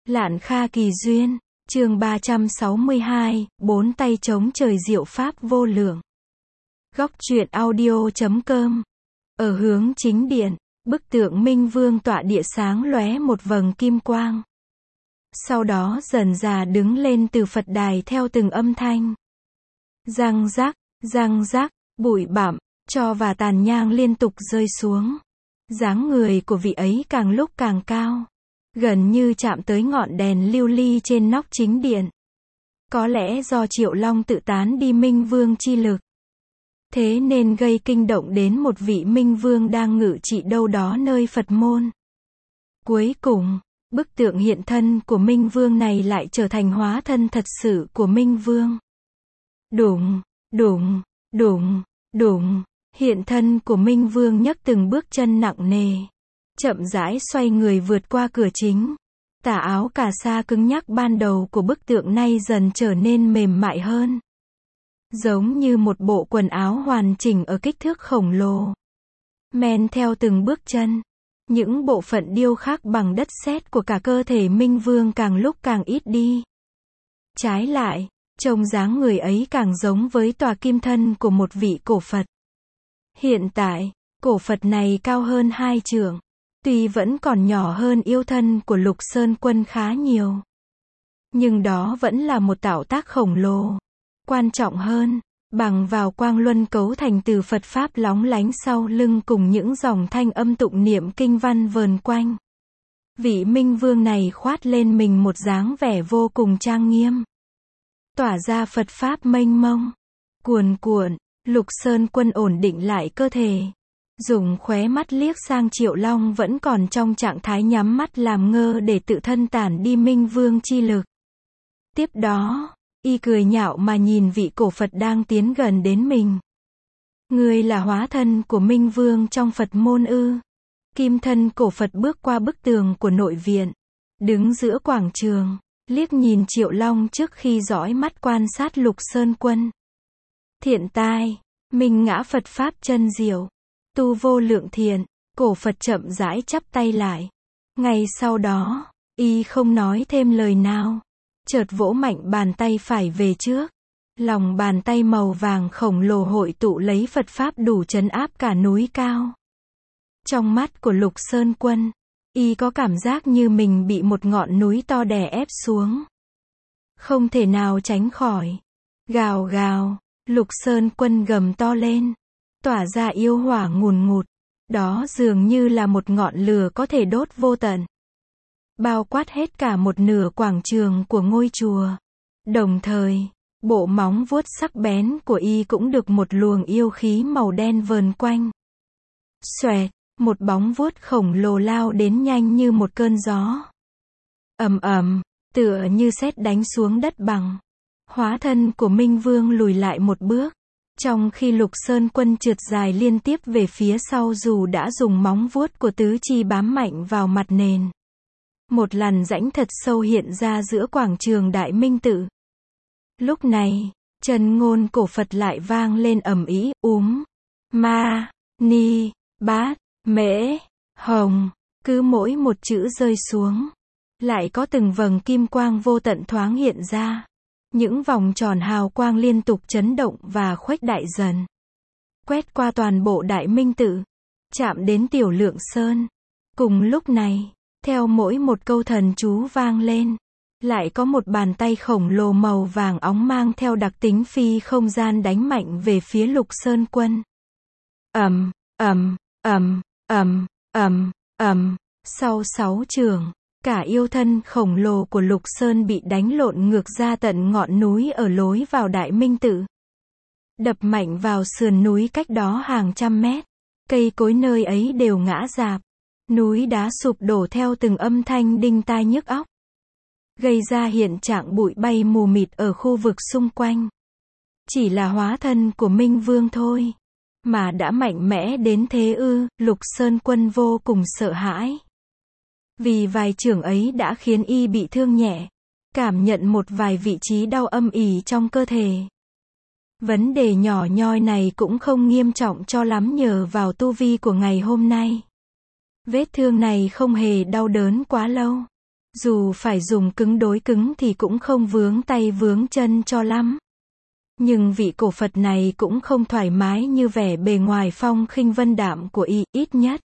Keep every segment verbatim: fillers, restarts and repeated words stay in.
Lạn Kha Kỳ Duyên, chương ba trăm sáu mươi hai, bốn tay chống trời diệu pháp vô lượng. Góc truyện audio chấm com. Ở hướng chính điện, bức tượng Minh Vương tọa địa sáng lóe một vầng kim quang. Sau đó dần dà đứng lên từ Phật đài theo từng âm thanh. Răng rắc, răng rắc, bụi bặm, tro và tàn nhang liên tục rơi xuống. Dáng người của vị ấy càng lúc càng cao, gần như chạm tới ngọn đèn lưu ly trên nóc chính điện. Có lẽ do Triệu Long tự tán đi Minh Vương chi lực, thế nên gây kinh động đến một vị Minh Vương đang ngự trị đâu đó nơi Phật môn. Cuối cùng, bức tượng hiện thân của Minh Vương này lại trở thành hóa thân thật sự của Minh Vương. Đùng, đùng, đùng, đùng, hiện thân của Minh Vương nhấc từng bước chân nặng nề, chậm rãi xoay người vượt qua cửa chính. Tà áo cà sa cứng nhắc ban đầu của bức tượng nay dần trở nên mềm mại hơn, giống như một bộ quần áo hoàn chỉnh ở kích thước khổng lồ. Men theo từng bước chân, những bộ phận điêu khắc bằng đất sét của cả cơ thể Minh Vương càng lúc càng ít đi. Trái lại, trông dáng người ấy càng giống với tòa kim thân của một vị cổ Phật. Hiện tại, cổ Phật này cao hơn hai trượng, tuy vẫn còn nhỏ hơn yêu thân của Lục Sơn Quân khá nhiều, nhưng đó vẫn là một tạo tác khổng lồ. Quan trọng hơn, bằng vào quang luân cấu thành từ Phật Pháp lóng lánh sau lưng cùng những dòng thanh âm tụng niệm kinh văn vờn quanh. Vị Minh Vương này khoát lên mình một dáng vẻ vô cùng trang nghiêm, tỏa ra Phật Pháp mênh mông, cuồn cuộn. Lục Sơn Quân ổn định lại cơ thể, dùng khóe mắt liếc sang Triệu Long vẫn còn trong trạng thái nhắm mắt làm ngơ để tự thân tản đi Minh Vương chi lực. Tiếp đó, y cười nhạo mà nhìn vị cổ Phật đang tiến gần đến mình. Ngươi là hóa thân của Minh Vương trong Phật môn ư? Kim thân cổ Phật bước qua bức tường của nội viện, đứng giữa quảng trường, liếc nhìn Triệu Long trước khi dõi mắt quan sát Lục Sơn Quân. Thiện tai, minh ngã Phật Pháp chân diệu, tu vô lượng thiện. Cổ Phật chậm rãi chắp tay lại. Ngay sau đó, y không nói thêm lời nào, chợt vỗ mạnh bàn tay phải về trước. Lòng bàn tay màu vàng khổng lồ hội tụ lấy Phật Pháp đủ trấn áp cả núi cao. Trong mắt của Lục Sơn Quân, y có cảm giác như mình bị một ngọn núi to đè ép xuống, không thể nào tránh khỏi. Gào gào, Lục Sơn Quân gầm to lên, tỏa ra yêu hỏa ngùn ngụt, đó dường như là một ngọn lửa có thể đốt vô tận, bao quát hết cả một nửa quảng trường của ngôi chùa. Đồng thời, bộ móng vuốt sắc bén của y cũng được một luồng yêu khí màu đen vờn quanh. Xoẹt, một bóng vuốt khổng lồ lao đến nhanh như một cơn gió. Ầm ầm, tựa như sét đánh xuống đất bằng. Hóa thân của Minh Vương lùi lại một bước, trong khi Lục Sơn Quân trượt dài liên tiếp về phía sau dù đã dùng móng vuốt của tứ chi bám mạnh vào mặt nền. Một làn rãnh thật sâu hiện ra giữa quảng trường Đại Minh Tự. Lúc này, chân ngôn cổ Phật lại vang lên ầm ĩ, úm, ma, ni, bát, mễ, hồng. Cứ mỗi một chữ rơi xuống, lại có từng vầng kim quang vô tận thoáng hiện ra. Những vòng tròn hào quang liên tục chấn động và khuếch đại dần, quét qua toàn bộ Đại Minh Tự, chạm đến Tiểu Lượng Sơn. Cùng lúc này, theo mỗi một câu thần chú vang lên, lại có một bàn tay khổng lồ màu vàng óng mang theo đặc tính phi không gian đánh mạnh về phía Lục Sơn Quân. Ầm, ầm, ầm, ầm, ầm, ầm. Sau sáu chưởng, cả yêu thân khổng lồ của Lục Sơn bị đánh lộn ngược ra tận ngọn núi ở lối vào Đại Minh Tự, đập mạnh vào sườn núi cách đó hàng trăm mét. Cây cối nơi ấy đều ngã rạp, núi đá sụp đổ theo từng âm thanh đinh tai nhức óc, gây ra hiện trạng bụi bay mù mịt ở khu vực xung quanh. Chỉ là hóa thân của Minh Vương thôi, mà đã mạnh mẽ đến thế ư? Lục Sơn Quân vô cùng sợ hãi, vì vài chưởng ấy đã khiến y bị thương nhẹ, cảm nhận một vài vị trí đau âm ỉ trong cơ thể. Vấn đề nhỏ nhoi này cũng không nghiêm trọng cho lắm nhờ vào tu vi của ngày hôm nay. Vết thương này không hề đau đớn quá lâu, Dù phải dùng cứng đối cứng thì cũng không vướng tay vướng chân cho lắm. Nhưng vị cổ Phật này cũng không thoải mái như vẻ bề ngoài phong khinh vân đạm của y, ít nhất.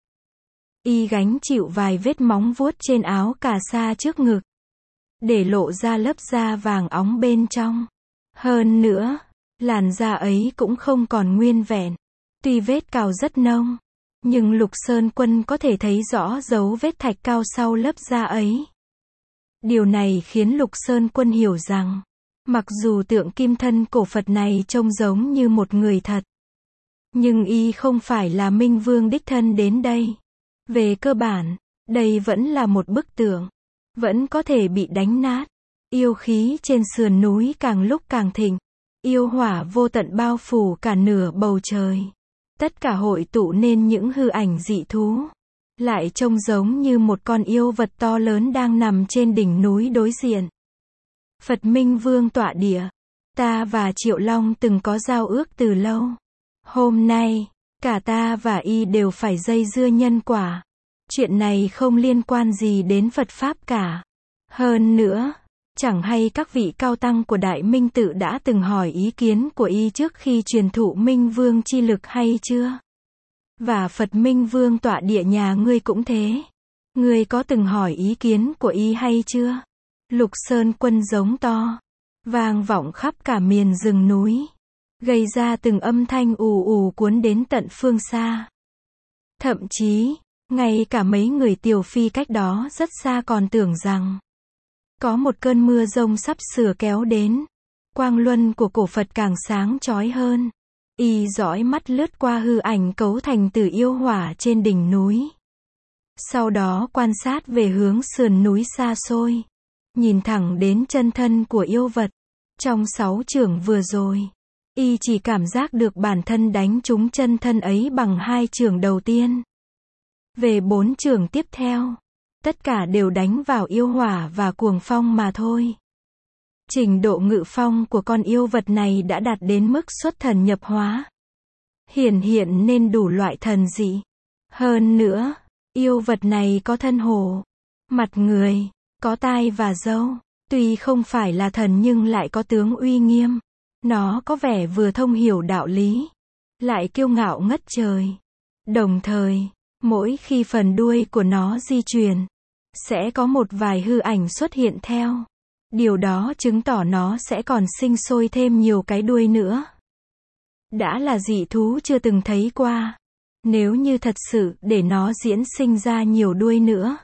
Y gánh chịu vài vết móng vuốt trên áo cà sa trước ngực, để lộ ra lớp da vàng óng bên trong. Hơn nữa, làn da ấy cũng không còn nguyên vẹn. Tuy vết cào rất nông, nhưng Lục Sơn Quân có thể thấy rõ dấu vết thạch cao sau lớp da ấy. Điều này khiến Lục Sơn Quân hiểu rằng, mặc dù tượng kim thân cổ Phật này trông giống như một người thật, nhưng y không phải là Minh Vương đích thân đến đây. Về cơ bản, đây vẫn là một bức tượng, vẫn có thể bị đánh nát. Yêu khí trên sườn núi càng lúc càng thịnh, yêu hỏa vô tận bao phủ cả nửa bầu trời. Tất cả hội tụ nên những hư ảnh dị thú, lại trông giống như một con yêu vật to lớn đang nằm trên đỉnh núi đối diện. Phật Minh Vương tọa địa, ta và Triệu Long từng có giao ước từ lâu. Hôm nay, cả ta và y đều phải dây dưa nhân quả. Chuyện này không liên quan gì đến Phật Pháp cả. Hơn nữa, chẳng hay các vị cao tăng của Đại Minh Tự đã từng hỏi ý kiến của y trước khi truyền thụ Minh Vương chi lực hay chưa? Và Phật Minh Vương tọa địa nhà ngươi cũng thế. Ngươi có từng hỏi ý kiến của y hay chưa? Lục Sơn Quân giống to, vang vọng khắp cả miền rừng núi, gây ra từng âm thanh ù ù cuốn đến tận phương xa. Thậm chí, ngay cả mấy người Tiểu Phi cách đó rất xa còn tưởng rằng có một cơn mưa rông sắp sửa kéo đến. Quang luân của cổ Phật càng sáng chói hơn. Y dõi mắt lướt qua hư ảnh cấu thành từ yêu hỏa trên đỉnh núi. Sau đó quan sát về hướng sườn núi xa xôi, nhìn thẳng đến chân thân của yêu vật. Trong sáu chưởng vừa rồi, y chỉ cảm giác được bản thân đánh trúng chân thân ấy bằng hai chưởng đầu tiên. Về bốn chưởng tiếp theo, tất cả đều đánh vào yêu hỏa và cuồng phong mà thôi. Trình độ ngự phong của con yêu vật này đã đạt đến mức xuất thần nhập hóa, hiển hiện nên đủ loại thần dị. Hơn nữa, yêu vật này có thân hổ, mặt người, có tai và râu. Tuy không phải là thần nhưng lại có tướng uy nghiêm. Nó có vẻ vừa thông hiểu đạo lý, lại kiêu ngạo ngất trời. Đồng thời, mỗi khi phần đuôi của nó di chuyển, sẽ có một vài hư ảnh xuất hiện theo. Điều đó chứng tỏ nó sẽ còn sinh sôi thêm nhiều cái đuôi nữa. Đã là dị thú chưa từng thấy qua. Nếu như thật sự để nó diễn sinh ra nhiều đuôi nữa,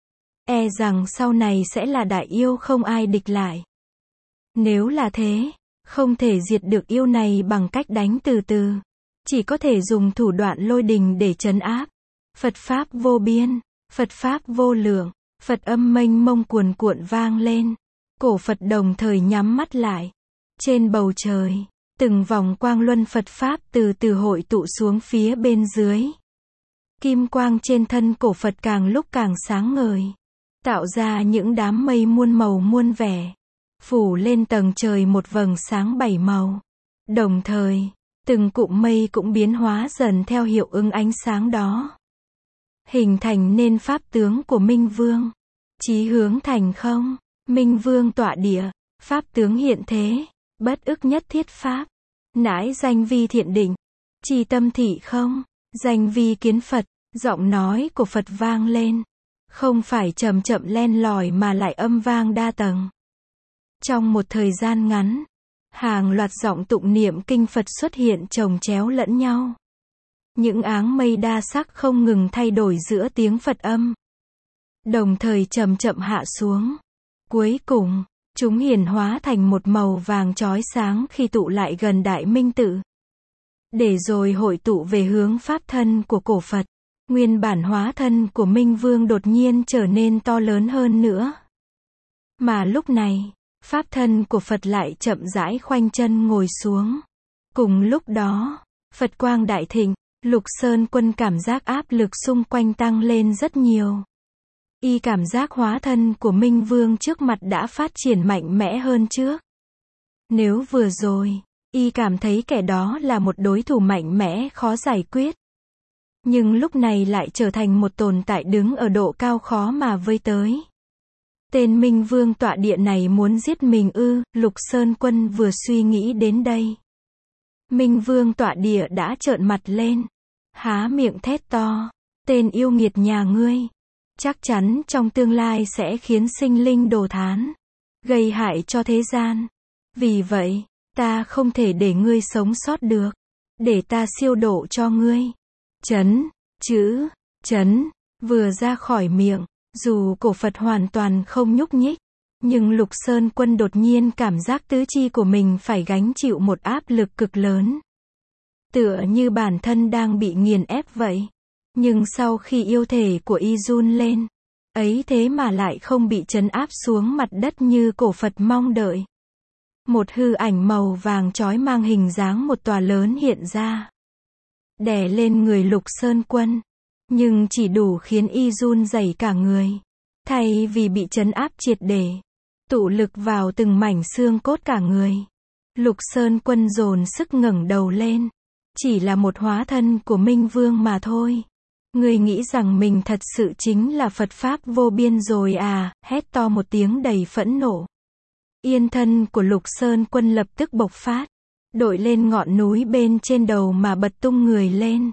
e rằng sau này sẽ là đại yêu không ai địch lại. Nếu là thế, không thể diệt được yêu này bằng cách đánh từ từ. Chỉ có thể dùng thủ đoạn lôi đình để trấn áp. Phật Pháp vô biên, Phật Pháp vô lượng, Phật âm mênh mông cuồn cuộn vang lên. Cổ Phật đồng thời nhắm mắt lại. Trên bầu trời, từng vòng quang luân Phật Pháp từ từ hội tụ xuống phía bên dưới. Kim quang trên thân cổ Phật càng lúc càng sáng ngời, tạo ra những đám mây muôn màu muôn vẻ, phủ lên tầng trời một vầng sáng bảy màu. Đồng thời, từng cụm mây cũng biến hóa dần theo hiệu ứng ánh sáng đó, hình thành nên pháp tướng của Minh Vương. Chí hướng thành không, Minh Vương tọa địa, pháp tướng hiện thế, bất ức nhất thiết pháp. Nãi danh vi thiện định, trì tâm thị không, danh vi kiến Phật. Giọng nói của Phật vang lên, không phải chậm chậm len lỏi mà lại âm vang đa tầng. Trong một thời gian ngắn, hàng loạt giọng tụng niệm kinh Phật xuất hiện chồng chéo lẫn nhau. Những áng mây đa sắc không ngừng thay đổi giữa tiếng Phật âm, đồng thời chậm chậm hạ xuống. Cuối cùng, chúng hiển hóa thành một màu vàng chói sáng khi tụ lại gần Đại Minh Tự, để rồi hội tụ về hướng pháp thân của cổ Phật. Nguyên bản hóa thân của Minh Vương đột nhiên trở nên to lớn hơn nữa. Mà lúc này, pháp thân của Phật lại chậm rãi khoanh chân ngồi xuống. Cùng lúc đó, Phật quang đại thịnh, Lục Sơn Quân cảm giác áp lực xung quanh tăng lên rất nhiều. Y cảm giác hóa thân của Minh Vương trước mặt đã phát triển mạnh mẽ hơn trước. Nếu vừa rồi, Y cảm thấy kẻ đó là một đối thủ mạnh mẽ khó giải quyết, nhưng lúc này lại trở thành một tồn tại đứng ở độ cao khó mà với tới. Tên Minh Vương tọa địa này muốn giết mình ư? Lục Sơn Quân vừa suy nghĩ đến đây. Minh Vương tọa địa đã trợn mặt lên. Há miệng thét to. Tên yêu nghiệt nhà ngươi. Chắc chắn trong tương lai sẽ khiến sinh linh đồ thán. Gây hại cho thế gian. Vì vậy, ta không thể để ngươi sống sót được. Để ta siêu độ cho ngươi. Chấn, chữ, chấn, vừa ra khỏi miệng. Dù cổ Phật hoàn toàn không nhúc nhích. Nhưng Lục Sơn Quân đột nhiên cảm giác tứ chi của mình phải gánh chịu một áp lực cực lớn. Tựa như bản thân đang bị nghiền ép vậy. Nhưng sau khi yêu thể của y run lên, ấy thế mà lại không bị trấn áp xuống mặt đất như cổ Phật mong đợi. Một hư ảnh màu vàng chói mang hình dáng một tòa lớn hiện ra. Đè lên người Lục Sơn Quân. Nhưng chỉ đủ khiến y run rẩy cả người. Thay vì bị trấn áp triệt để. Tụ lực vào từng mảnh xương cốt cả người. Lục Sơn Quân dồn sức ngẩng đầu lên. Chỉ là một hóa thân của Minh Vương mà thôi. Ngươi nghĩ rằng mình thật sự chính là Phật Pháp vô biên rồi à? Hét to một tiếng đầy phẫn nộ. Yên thân của Lục Sơn Quân lập tức bộc phát. Đội lên ngọn núi bên trên đầu mà bật tung người lên.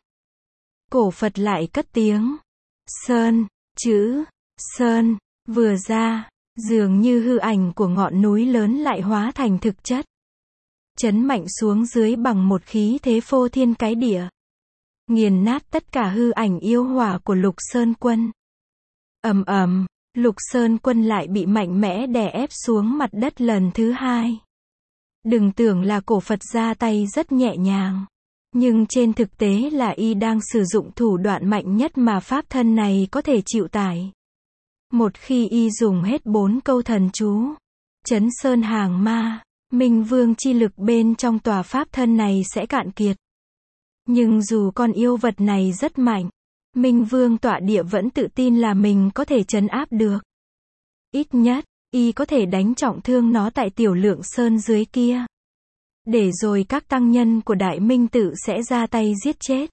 Cổ Phật lại cất tiếng. Sơn, chữ, Sơn, vừa ra, dường như hư ảnh của ngọn núi lớn lại hóa thành thực chất. Chấn mạnh xuống dưới bằng một khí thế phô thiên cái địa. Nghiền nát tất cả hư ảnh yêu hỏa của Lục Sơn Quân. Ầm ầm, Lục Sơn Quân lại bị mạnh mẽ đè ép xuống mặt đất lần thứ hai. Đừng tưởng là cổ Phật ra tay rất nhẹ nhàng. Nhưng trên thực tế là y đang sử dụng thủ đoạn mạnh nhất mà pháp thân này có thể chịu tải. Một khi y dùng hết bốn câu thần chú, chấn sơn hàng ma, Minh Vương chi lực bên trong tòa pháp thân này sẽ cạn kiệt. Nhưng dù con yêu vật này rất mạnh, Minh Vương tọa địa vẫn tự tin là mình có thể trấn áp được. Ít nhất, y có thể đánh trọng thương nó tại Tiểu Lượng Sơn dưới kia. Để rồi các tăng nhân của Đại Minh Tự sẽ ra tay giết chết.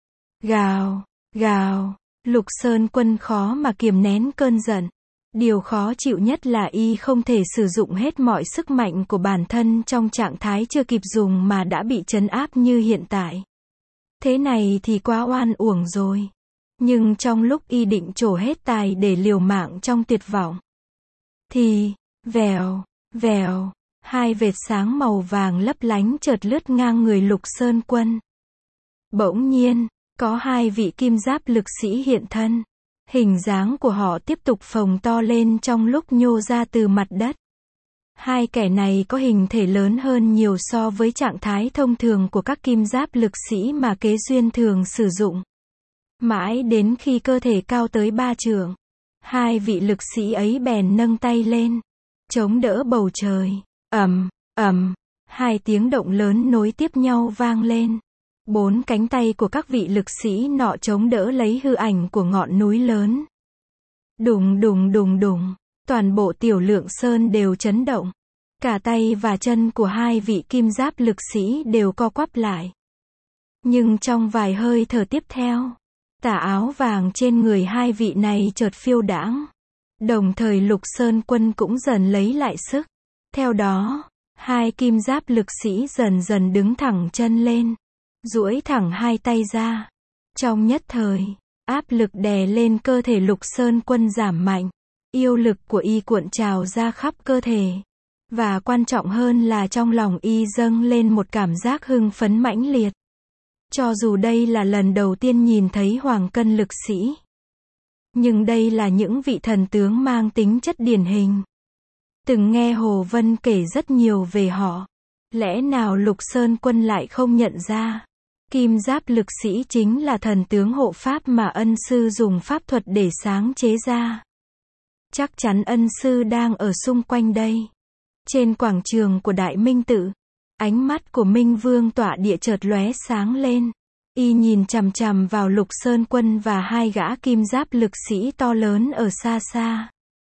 Gào, gào, Lục Sơn Quân khó mà kiềm nén cơn giận. Điều khó chịu nhất là y không thể sử dụng hết mọi sức mạnh của bản thân trong trạng thái chưa kịp dùng mà đã bị trấn áp như hiện tại. Thế này thì quá oan uổng rồi. Nhưng trong lúc y định trổ hết tài để liều mạng trong tuyệt vọng, thì, vèo, vèo, hai vệt sáng màu vàng lấp lánh chợt lướt ngang người Lục Sơn Quân. Bỗng nhiên, có hai vị kim giáp lực sĩ hiện thân. Hình dáng của họ tiếp tục phồng to lên trong lúc nhô ra từ mặt đất. Hai kẻ này có hình thể lớn hơn nhiều so với trạng thái thông thường của các kim giáp lực sĩ mà Kế Duyên thường sử dụng. Mãi đến khi cơ thể cao tới ba trượng, hai vị lực sĩ ấy bèn nâng tay lên, chống đỡ bầu trời. Ầm, ầm, hai tiếng động lớn nối tiếp nhau vang lên. Bốn cánh tay của các vị lực sĩ nọ chống đỡ lấy hư ảnh của ngọn núi lớn. Đùng đùng đùng đùng, toàn bộ Tiểu Lượng Sơn đều chấn động. Cả tay và chân của hai vị kim giáp lực sĩ đều co quắp lại. Nhưng trong vài hơi thở tiếp theo, tà áo vàng trên người hai vị này chợt phiêu đãng. Đồng thời Lục Sơn Quân cũng dần lấy lại sức. Theo đó, hai kim giáp lực sĩ dần dần đứng thẳng chân lên, duỗi thẳng hai tay ra. Trong nhất thời, áp lực đè lên cơ thể Lục Sơn Quân giảm mạnh. Yêu lực của y cuộn trào ra khắp cơ thể. Và quan trọng hơn là trong lòng y dâng lên một cảm giác hưng phấn mãnh liệt. Cho dù đây là lần đầu tiên nhìn thấy hoàng cân lực sĩ, nhưng đây là những vị thần tướng mang tính chất điển hình. Từng nghe Hồ Vân kể rất nhiều về họ. Lẽ nào Lục Sơn Quân lại không nhận ra? Kim giáp lực sĩ chính là thần tướng hộ pháp mà ân sư dùng pháp thuật để sáng chế ra. Chắc chắn ân sư đang ở xung quanh đây. Trên quảng trường của Đại Minh Tự, ánh mắt của Minh Vương tọa địa chợt lóe sáng lên. Y nhìn chằm chằm vào Lục Sơn Quân và hai gã kim giáp lực sĩ to lớn ở xa xa.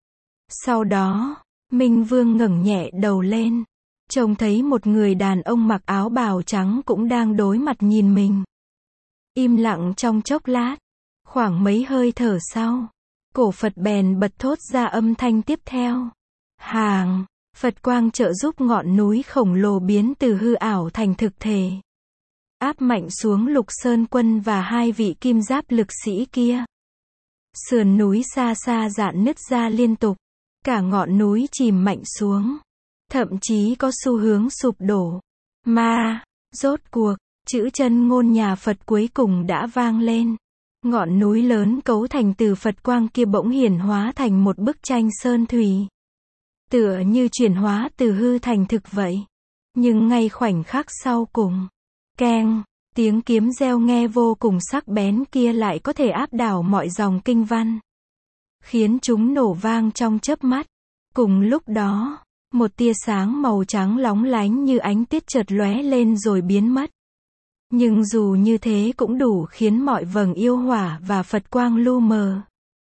Sau đó, Minh Vương ngẩng nhẹ đầu lên, trông thấy một người đàn ông mặc áo bào trắng cũng đang đối mặt nhìn mình. Im lặng trong chốc lát, khoảng mấy hơi thở sau, Cổ Phật bèn bật thốt ra âm thanh tiếp theo. Hàng, Phật quang trợ giúp ngọn núi khổng lồ biến từ hư ảo thành thực thể. Áp mạnh xuống Lục Sơn Quân và hai vị kim giáp lực sĩ kia. Sườn núi xa xa rạn nứt ra liên tục. Cả ngọn núi chìm mạnh xuống. Thậm chí có xu hướng sụp đổ. Mà, rốt cuộc, chữ chân ngôn nhà Phật cuối cùng đã vang lên. Ngọn núi lớn cấu thành từ Phật quang kia bỗng hiển hóa thành một bức tranh sơn thủy. Tựa như chuyển hóa từ hư thành thực vậy. Nhưng ngay khoảnh khắc sau cùng, keng, tiếng kiếm reo nghe vô cùng sắc bén kia lại có thể áp đảo mọi dòng kinh văn. Khiến chúng nổ vang trong chớp mắt. Cùng lúc đó, một tia sáng màu trắng lóng lánh như ánh tiết chợt lóe lên rồi biến mất. Nhưng dù như thế cũng đủ khiến mọi vầng yêu hỏa và Phật quang lu mờ.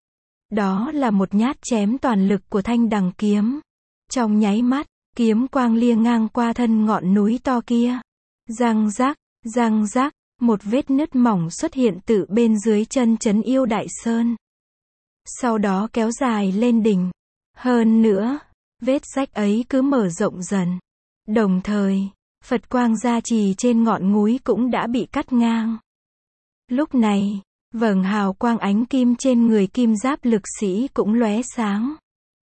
Đó là một nhát chém toàn lực của thanh đằng kiếm. Trong nháy mắt, kiếm quang lia ngang qua thân ngọn núi to kia. Răng rắc, răng rắc, một vết nứt mỏng xuất hiện từ bên dưới chân trấn Yêu Đại Sơn. Sau đó kéo dài lên đỉnh. Hơn nữa, vết rách ấy cứ mở rộng dần. Đồng thời, Phật quang gia trì trên ngọn núi cũng đã bị cắt ngang. Lúc này, vầng hào quang ánh kim trên người kim giáp lực sĩ cũng lóe sáng.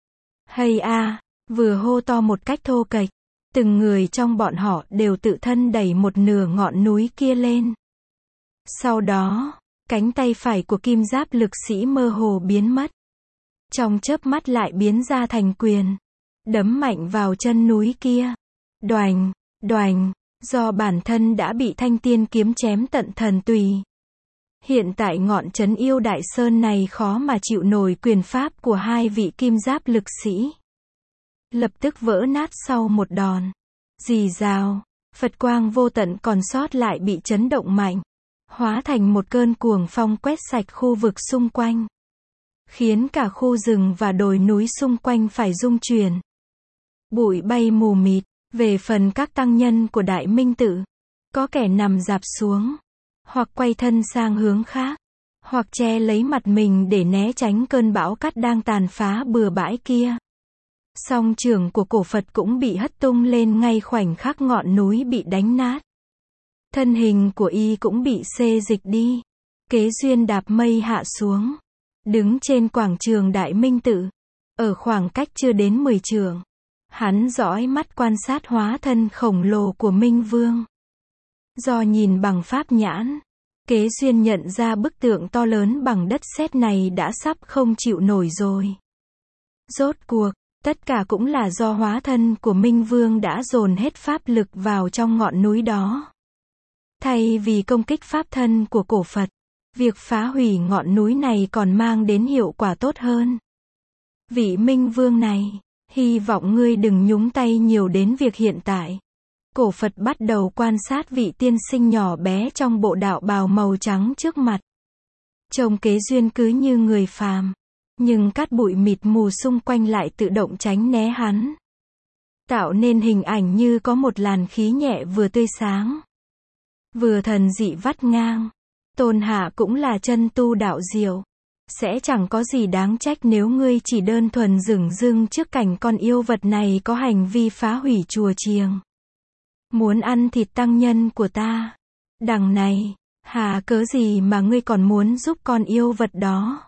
Hay a, vừa hô to một cách thô kệch, từng người trong bọn họ đều tự thân đẩy một nửa ngọn núi kia lên. Sau đó, cánh tay phải của kim giáp lực sĩ mơ hồ biến mất. Trong chớp mắt lại biến ra thành quyền, đấm mạnh vào chân núi kia. Đoành, đoành, do bản thân đã bị thanh tiên kiếm chém tận thần tùy. Hiện tại ngọn trấn Yêu Đại Sơn này khó mà chịu nổi quyền pháp của hai vị kim giáp lực sĩ. Lập tức vỡ nát sau một đòn. Rì rào, Phật quang vô tận còn sót lại bị chấn động mạnh. Hóa thành một cơn cuồng phong quét sạch khu vực xung quanh. Khiến cả khu rừng và đồi núi xung quanh phải rung chuyển. Bụi bay mù mịt. Về phần các tăng nhân của Đại Minh Tự, có kẻ nằm rạp xuống, hoặc quay thân sang hướng khác, hoặc che lấy mặt mình để né tránh cơn bão cát đang tàn phá bừa bãi kia. Song trường của cổ Phật cũng bị hất tung lên ngay khoảnh khắc ngọn núi bị đánh nát. Thân hình của y cũng bị xê dịch đi. Kế duyên đạp mây hạ xuống, đứng trên quảng trường Đại Minh Tự, ở khoảng cách chưa đến mười trượng. Hắn dõi mắt quan sát hóa thân khổng lồ của Minh Vương. Do nhìn bằng pháp nhãn, Kế duyên nhận ra bức tượng to lớn bằng đất sét này đã sắp không chịu nổi rồi. Rốt cuộc, tất cả cũng là do hóa thân của Minh Vương đã dồn hết pháp lực vào trong ngọn núi đó. Thay vì công kích pháp thân của cổ Phật, việc phá hủy ngọn núi này còn mang đến hiệu quả tốt hơn. Vị Minh Vương này, hy vọng ngươi đừng nhúng tay nhiều đến việc hiện tại. Cổ Phật bắt đầu quan sát vị tiên sinh nhỏ bé trong bộ đạo bào màu trắng trước mặt. Trông Kế duyên cứ như người phàm, nhưng cát bụi mịt mù xung quanh lại tự động tránh né hắn, tạo nên hình ảnh như có một làn khí nhẹ vừa tươi sáng, vừa thần dị vắt ngang. Tôn hạ cũng là chân tu đạo diệu, sẽ chẳng có gì đáng trách nếu ngươi chỉ đơn thuần dửng dưng trước cảnh con yêu vật này có hành vi phá hủy chùa chiền. Muốn ăn thịt tăng nhân của ta. Đằng này, hà cớ gì mà ngươi còn muốn giúp con yêu vật đó?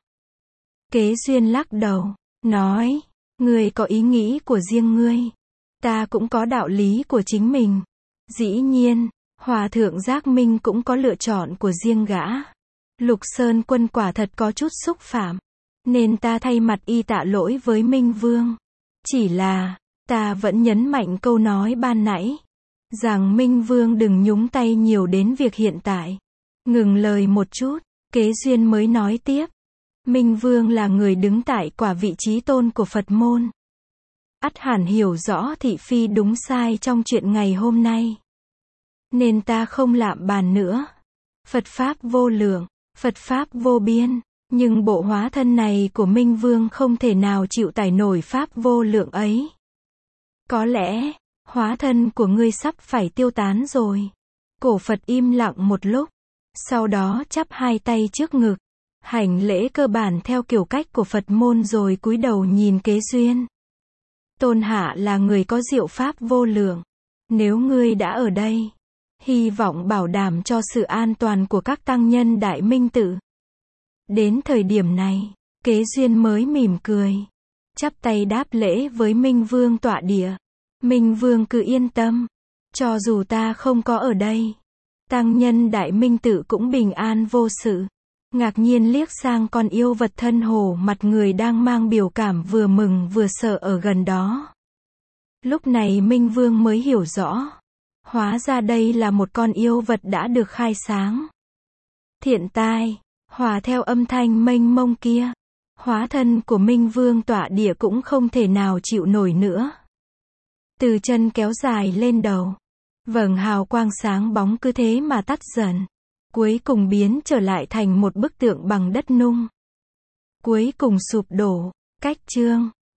Kế duyên lắc đầu, nói, ngươi có ý nghĩ của riêng ngươi. Ta cũng có đạo lý của chính mình. Dĩ nhiên, Hòa thượng Giác Minh cũng có lựa chọn của riêng gã. Lục Sơn Quân quả thật có chút xúc phạm, nên ta thay mặt y tạ lỗi với Minh Vương. Chỉ là, ta vẫn nhấn mạnh câu nói ban nãy, rằng Minh Vương đừng nhúng tay nhiều đến việc hiện tại. Ngừng lời một chút, Kế duyên mới nói tiếp. Minh Vương là người đứng tại quả vị trí tôn của Phật môn. Ắt hẳn hiểu rõ thị phi đúng sai trong chuyện ngày hôm nay. Nên ta không lạm bàn nữa. Phật Pháp vô lượng, Phật Pháp vô biên, nhưng bộ hóa thân này của Minh Vương không thể nào chịu tải nổi Pháp vô lượng ấy. Có lẽ, hóa thân của ngươi sắp phải tiêu tán rồi. Cổ Phật im lặng một lúc, sau đó chắp hai tay trước ngực, Hành lễ cơ bản theo kiểu cách của Phật môn rồi cúi đầu nhìn Kế Duyên. Tôn hạ là người có diệu pháp vô lượng. Nếu ngươi đã ở đây, hy vọng bảo đảm cho sự an toàn của các tăng nhân Đại Minh Tự. Đến thời điểm này, Kế Duyên mới mỉm cười, chắp tay đáp lễ với Minh Vương tọa địa. Minh Vương cứ yên tâm, cho dù ta không có ở đây, tăng nhân Đại Minh Tự cũng bình an vô sự. Ngạc nhiên liếc sang con yêu vật thân hổ mặt người đang mang biểu cảm vừa mừng vừa sợ ở gần đó. Lúc này Minh Vương mới hiểu rõ, hóa ra đây là một con yêu vật đã được khai sáng. Thiện tai, hòa theo âm thanh mênh mông kia, hóa thân của Minh Vương tọa địa cũng không thể nào chịu nổi nữa. Từ chân kéo dài lên đầu, vầng hào quang sáng bóng cứ thế mà tắt dần, cuối cùng biến trở lại thành một bức tượng bằng đất nung. Cuối cùng sụp đổ, cách chương.